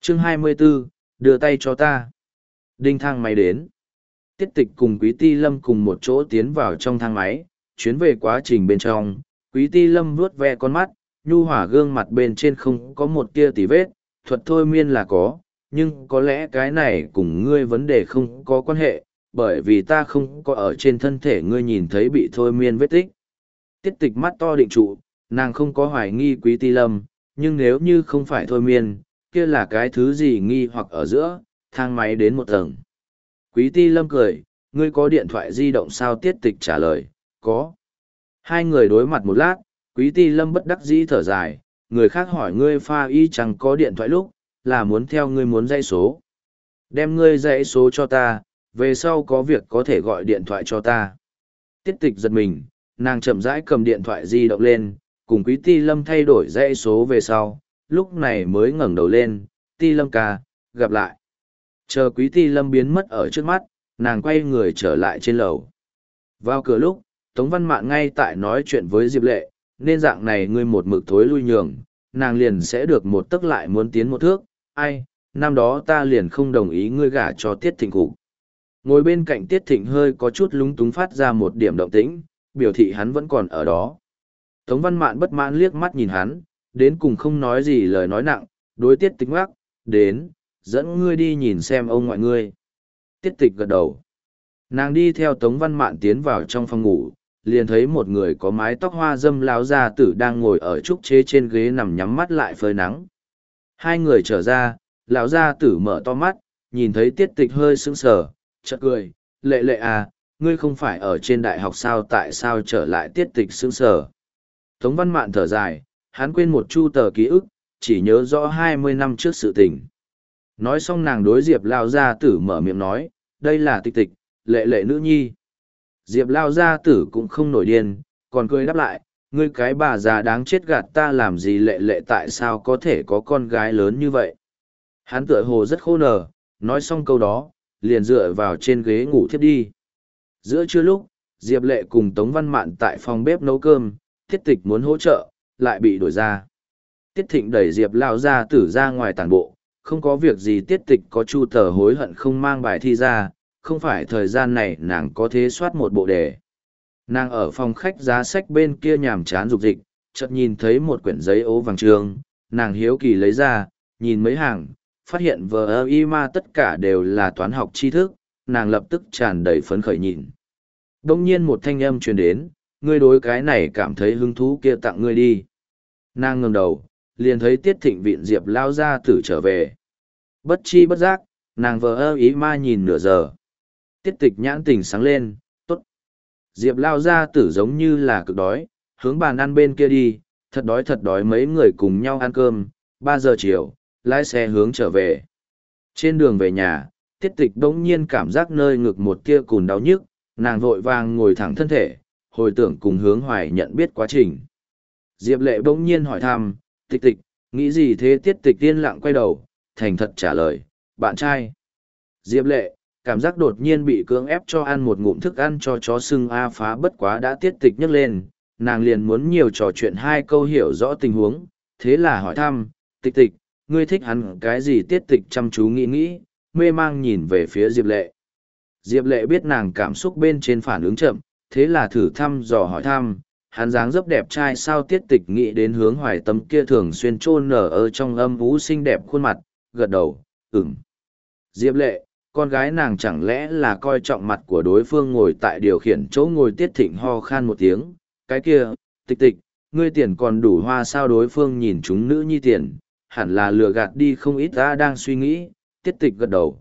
Chương 24, đưa tay cho ta. Đinh thang máy đến. Tiết Tịch cùng Quý Ti Lâm cùng một chỗ tiến vào trong thang máy, chuyến về quá trình bên trong, Quý Ti Lâm vuốt ve con mắt, nhu hòa gương mặt bên trên không có một tia tì vết, thuật thôi miên là có, nhưng có lẽ cái này cùng ngươi vấn đề không có quan hệ, bởi vì ta không có ở trên thân thể ngươi nhìn thấy bị thôi miên vết tích. Tiết Tịch mắt to định trụ, nàng không có hoài nghi Quý Ti Lâm, nhưng nếu như không phải thôi miên, kia là cái thứ gì nghi hoặc ở giữa, thang máy đến một tầng. Quý Ti Lâm cười, ngươi có điện thoại di động sao? Tiết Tịch trả lời, có. Hai người đối mặt một lát, Quý Ti Lâm bất đắc dĩ thở dài, người khác hỏi ngươi pha y chẳng có điện thoại lúc, là muốn theo ngươi muốn dãy số. Đem ngươi dãy số cho ta, về sau có việc có thể gọi điện thoại cho ta. Tiết Tịch giật mình, nàng chậm rãi cầm điện thoại di động lên, cùng Quý Ti Lâm thay đổi dãy số về sau, lúc này mới ngẩng đầu lên, Ti Lâm ca, gặp lại. Chờ Quý Ti Lâm biến mất ở trước mắt, nàng quay người trở lại trên lầu. Vào cửa lúc, Tống Văn Mạn ngay tại nói chuyện với Diệp Lệ, nên dạng này ngươi một mực thối lui nhường, nàng liền sẽ được một tấc lại muốn tiến một thước, ai, năm đó ta liền không đồng ý ngươi gả cho Tiết Thịnh cục. Ngồi bên cạnh Tiết Thịnh hơi có chút lúng túng phát ra một điểm động tĩnh, biểu thị hắn vẫn còn ở đó. Tống Văn Mạn bất mãn liếc mắt nhìn hắn, đến cùng không nói gì lời nói nặng, đối Tiết Tịch ngoắc, đến, dẫn ngươi đi nhìn xem ông ngoại ngươi. Tiết Tịch gật đầu. Nàng đi theo Tống Văn Mạn tiến vào trong phòng ngủ, liền thấy một người có mái tóc hoa dâm láo gia tử đang ngồi ở trúc chế trên ghế nằm nhắm mắt lại phơi nắng. Hai người trở ra, lão gia tử mở to mắt, nhìn thấy Tiết Tịch hơi sững sờ, chợt cười, Lệ Lệ à, ngươi không phải ở trên đại học sao, tại sao trở lại? Tiết Tịch sững sờ. Tống Văn Mạn thở dài, hắn quên một chu tờ ký ức, chỉ nhớ rõ 20 năm trước sự tình. Nói xong nàng đối Diệp lao gia tử mở miệng nói, đây là Tịch Tịch, Lệ Lệ nữ nhi. Diệp lao gia tử cũng không nổi điên, còn cười đáp lại, ngươi cái bà già đáng chết, gạt ta làm gì? Lệ Lệ tại sao có thể có con gái lớn như vậy? Hắn tựa hồ rất khô nở, nói xong câu đó, liền dựa vào trên ghế ngủ thiếp đi. Giữa trưa lúc, Diệp Lệ cùng Tống Văn Mạn tại phòng bếp nấu cơm, Tiết Tịch muốn hỗ trợ, lại bị đuổi ra. Tiết Thịnh đẩy Diệp lao gia tử ra ngoài tản bộ, không có việc gì. Tiết Tịch có chu tờ hối hận không mang bài thi ra, không phải thời gian này nàng có thế soát một bộ đề. Nàng ở phòng khách giá sách bên kia nhàm chán rục dịch, chợt nhìn thấy một quyển giấy ố vàng trường, nàng hiếu kỳ lấy ra, nhìn mấy hàng, phát hiện vờ y ma tất cả đều là toán học tri thức, nàng lập tức tràn đầy phấn khởi nhìn. Đông nhiên một thanh âm truyền đến, ngươi đối cái này cảm thấy hứng thú, kia tặng ngươi đi. Nàng ngẩng đầu, liền thấy Tiết Thịnh vịn Diệp lao gia tử trở về. Bất chi bất giác, nàng vờ ý ma nhìn nửa giờ. Tiết Tịch nhãn tình sáng lên, tốt. Diệp lao gia tử giống như là cực đói, hướng bàn ăn bên kia đi, thật đói. Mấy người cùng nhau ăn cơm, 3 giờ chiều, lái xe hướng trở về. Trên đường về nhà, Tiết Tịch đống nhiên cảm giác nơi ngực một tia cùn đau nhức, nàng vội vàng ngồi thẳng thân thể, hồi tưởng cùng Hướng Hoài nhận biết quá trình. Diệp Lệ bỗng nhiên hỏi thăm, Tịch Tịch, nghĩ gì thế? Tiết Tịch yên lặng quay đầu, thành thật trả lời, bạn trai. Diệp Lệ, cảm giác đột nhiên bị cưỡng ép cho ăn một ngụm thức ăn cho chó sưng a phá, bất quá đã Tiết Tịch nhấc lên, nàng liền muốn nhiều trò chuyện 2 câu hiểu rõ tình huống, thế là hỏi thăm, Tịch Tịch, ngươi thích hắn cái gì? Tiết Tịch chăm chú nghĩ, mê mang nhìn về phía Diệp Lệ. Diệp Lệ biết nàng cảm xúc bên trên phản ứng chậm, thế là thử thăm dò hỏi thăm, hắn dáng dấp đẹp trai sao? Tiết Tịch nghĩ đến Hướng Hoài tấm kia thường xuyên chôn nở ở trong âm ú xinh đẹp khuôn mặt, gật đầu, ừm. Diệp Lệ, con gái nàng chẳng lẽ là coi trọng mặt của đối phương? Ngồi tại điều khiển chỗ ngồi Tiết Thịnh ho khan một tiếng, cái kia, Tịch Tịch, ngươi tiền còn đủ hoa sao? Đối phương nhìn chúng nữ nhi tiền, hẳn là lừa gạt đi không ít. Ta đang suy nghĩ. Tiết Tịch gật đầu,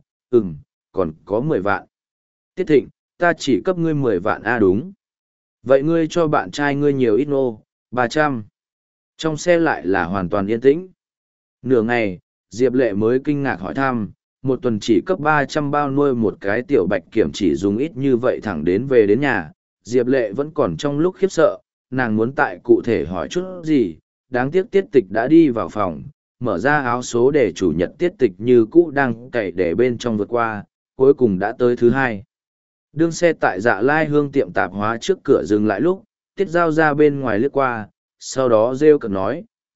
còn có 10 vạn. Tiết Thịnh, ta chỉ cấp ngươi 10 vạn a? Đúng. Vậy ngươi cho bạn trai ngươi nhiều ít nô? 300. Trong xe lại là hoàn toàn yên tĩnh. Nửa ngày, Diệp Lệ mới kinh ngạc hỏi thăm, một tuần chỉ cấp 300 bao nuôi một cái tiểu bạch kiểm chỉ dùng ít như vậy thẳng đến về đến nhà. Diệp Lệ vẫn còn trong lúc khiếp sợ, nàng muốn tại cụ thể hỏi chút gì, đáng tiếc Tiết Tịch đã đi vào phòng, mở ra áo số để chủ nhật. Tiết Tịch như cũ đang cày để bên trong vượt qua, cuối cùng đã tới thứ 2. Đương xe tại Dạ Lai Hương tiệm tạp hóa trước cửa dừng lại lúc, Tiết Giao ra bên ngoài lướt qua, sau đó rêu cực nói,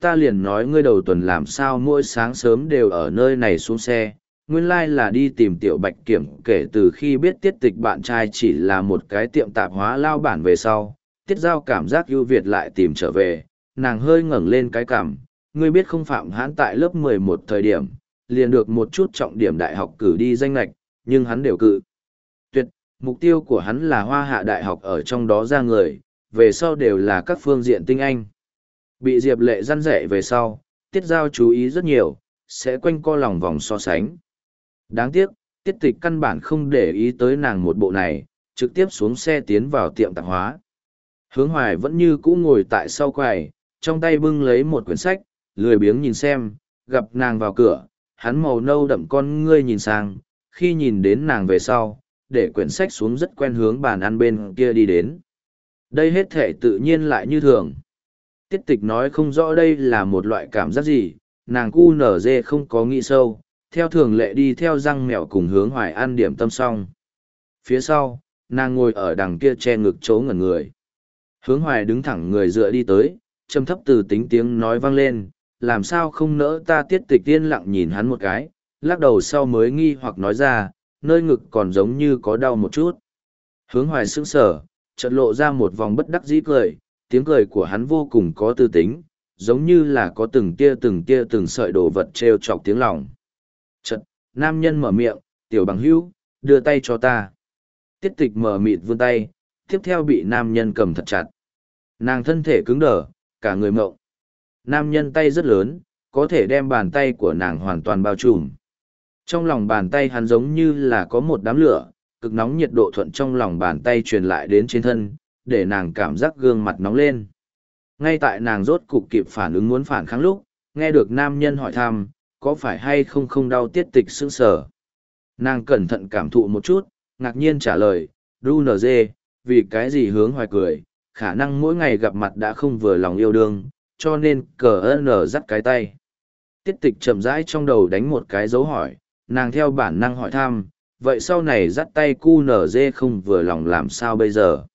ta liền nói ngươi đầu tuần làm sao mỗi sáng sớm đều ở nơi này xuống xe, nguyên lai là đi tìm tiểu bạch kiểm. Kể từ khi biết tiết tịch bạn trai chỉ là một cái tiệm tạp hóa lao bản về sau, tiết giao cảm giác ưu việt lại tìm trở về, nàng hơi ngẩng lên cái cằm. Ngươi biết không, Phạm Hãn tại lớp 11 thời điểm, liền được một chút trọng điểm đại học cử đi danh lệch, nhưng hắn đều cự tuyệt. Mục tiêu của hắn là Hoa Hạ Đại học, ở trong đó ra người, về sau đều là các phương diện tinh anh. Bị Diệp Lệ răn rẻ về sau, tiết giao chú ý rất nhiều, sẽ quanh co lòng vòng so sánh. Đáng tiếc, tiết tịch căn bản không để ý tới nàng một bộ này, trực tiếp xuống xe tiến vào tiệm tạp hóa. Hướng Hoài vẫn như cũ ngồi tại sau quầy, trong tay bưng lấy một quyển sách, lười biếng nhìn xem. Gặp nàng vào cửa, hắn màu nâu đậm con ngươi nhìn sang, khi nhìn đến nàng về sau, để quyển sách xuống rất quen hướng bàn ăn bên kia đi đến. Đây hết thể tự nhiên lại như thường. Tiết tịch nói không rõ đây là một loại cảm giác gì, nàng cu nở dê không có nghĩ sâu, theo thường lệ đi theo răng mèo cùng Hướng Hoài ăn điểm tâm xong. Phía sau, nàng ngồi ở đằng kia che ngực chỗ ngẩn người. Hướng Hoài đứng thẳng người dựa đi tới, trầm thấp từ tính tiếng nói vang lên, làm sao không nỡ ta. Tiết tịch yên lặng nhìn hắn một cái, lắc đầu sau mới nghi hoặc nói ra, nơi ngực còn giống như có đau một chút. Hướng Hoài sững sờ, chợt lộ ra một vòng bất đắc dĩ cười, tiếng cười của hắn vô cùng có tư tính, giống như là có từng tia từng sợi đồ vật treo chọc tiếng lòng. Chợt, nam nhân mở miệng, tiểu bằng hữu, đưa tay cho ta. Tiết tịch mở mịt vươn tay, tiếp theo bị nam nhân cầm thật chặt. Nàng thân thể cứng đờ, cả người mộng. Nam nhân tay rất lớn, có thể đem bàn tay của nàng hoàn toàn bao trùm. Trong lòng bàn tay hắn giống như là có một đám lửa, cực nóng nhiệt độ thuận trong lòng bàn tay truyền lại đến trên thân, để nàng cảm giác gương mặt nóng lên. Ngay tại nàng rốt cục kịp phản ứng muốn phản kháng lúc, nghe được nam nhân hỏi thăm, có phải hay không không đau. Tiết tịch sững sờ. Nàng cẩn thận cảm thụ một chút, ngạc nhiên trả lời, đu nở dê, vì cái gì? Hướng Hoài cười, khả năng mỗi ngày gặp mặt đã không vừa lòng yêu đương, cho nên cờ nở dắt cái tay. Tiết tịch chậm rãi trong đầu đánh một cái dấu hỏi, nàng theo bản năng hỏi thăm, vậy sau này dắt tay cu nở dê không vừa lòng làm sao bây giờ?